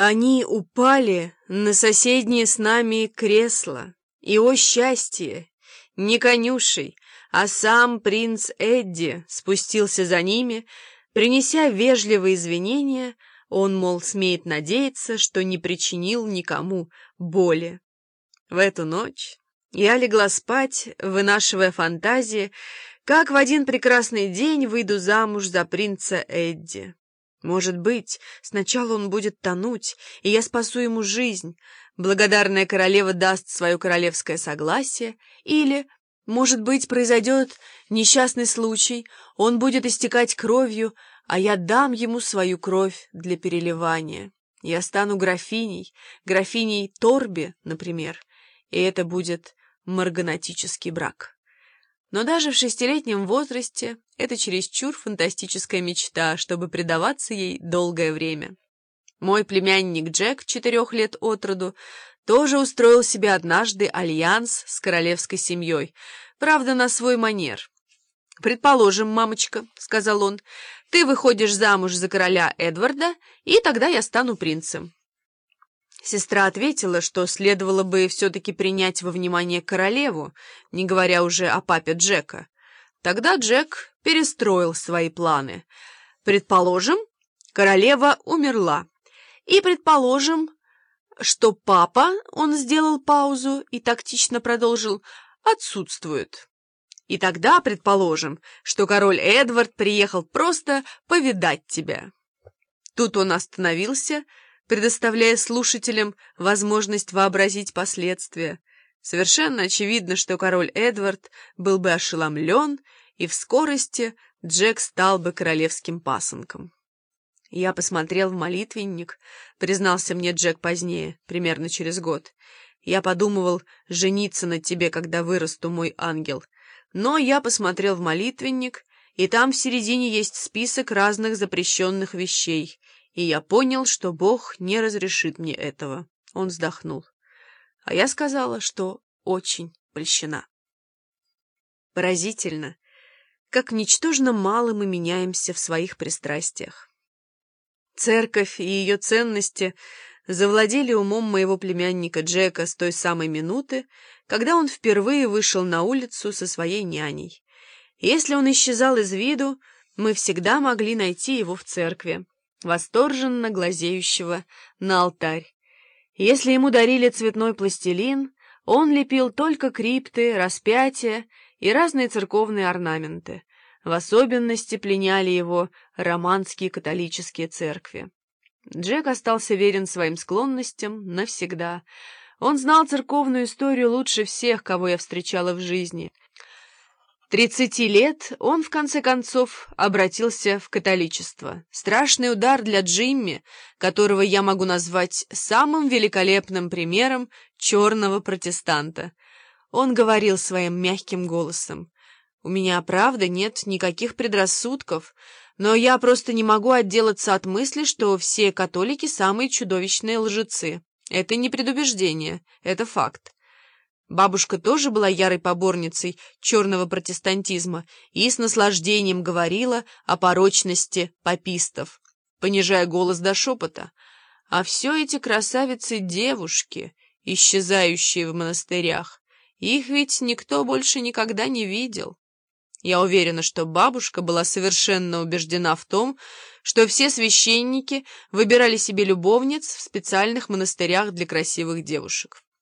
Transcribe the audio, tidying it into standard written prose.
Они упали на соседнее с нами кресло, и, о счастье, не конюшей, а сам принц Эдди спустился за ними, принеся вежливые извинения. Он, мол, смеет надеяться, что не причинил никому боли. В эту ночь я легла спать, вынашивая фантазии, как в один прекрасный день выйду замуж за принца Эдди. Может быть, сначала он будет тонуть, и я спасу ему жизнь. Благодарная королева даст свое королевское согласие, или, может быть, произойдет несчастный случай, он будет истекать кровью, а я дам ему свою кровь для переливания. Я стану графиней Торби, например, и это будет марганатический брак. Но даже в 6-летнем возрасте это чересчур фантастическая мечта, чтобы предаваться ей долгое время. Мой племянник Джек, 4 лет от роду, тоже устроил себе однажды альянс с королевской семьей, правда, на свой манер. «Предположим, мамочка, — сказал он, — ты выходишь замуж за короля Эдварда, и тогда я стану принцем». Сестра ответила, что следовало бы все-таки принять во внимание королеву, не говоря уже о папе Джека. Тогда Джек перестроил свои планы. Предположим, королева умерла. И предположим, что папа, он сделал паузу и тактично продолжил, отсутствует. И тогда предположим, что король Эдвард приехал просто повидать тебя. Тут он остановился, предоставляя слушателям возможность вообразить последствия. Совершенно очевидно, что король Эдвард был бы ошеломлен, и в скорости Джек стал бы королевским пасынком. «Я посмотрел в молитвенник», — признался мне Джек позднее, примерно через год. «Я подумывал жениться на тебе, когда вырасту, мой ангел. Но я посмотрел в молитвенник, и там в середине есть список разных запрещенных вещей, и я понял, что Бог не разрешит мне этого». Он вздохнул. А я сказала, что очень польщена. Поразительно, как ничтожно мало мы меняемся в своих пристрастиях. Церковь и ее ценности завладели умом моего племянника Джека с той самой минуты, когда он впервые вышел на улицу со своей няней. Если он исчезал из виду, мы всегда могли найти его в церкви, восторженно глазеющего на алтарь. Если ему дарили цветной пластилин, он лепил только крипты, распятия и разные церковные орнаменты. В особенности пленяли его романские католические церкви. Джек остался верен своим склонностям навсегда. Он знал церковную историю лучше всех, кого я встречала в жизни. 30 лет он, в конце концов, обратился в католичество. Страшный удар для Джимми, которого я могу назвать самым великолепным примером черного протестанта. Он говорил своим мягким голосом: «У меня, правда, нет никаких предрассудков, но я просто не могу отделаться от мысли, что все католики самые чудовищные лжецы. Это не предубеждение, это факт». Бабушка тоже была ярой поборницей черного протестантизма и с наслаждением говорила о порочности папистов, понижая голос до шепота. А все эти красавицы-девушки, исчезающие в монастырях, их ведь никто больше никогда не видел. Я уверена, что бабушка была совершенно убеждена в том, что все священники выбирали себе любовниц в специальных монастырях для красивых девушек.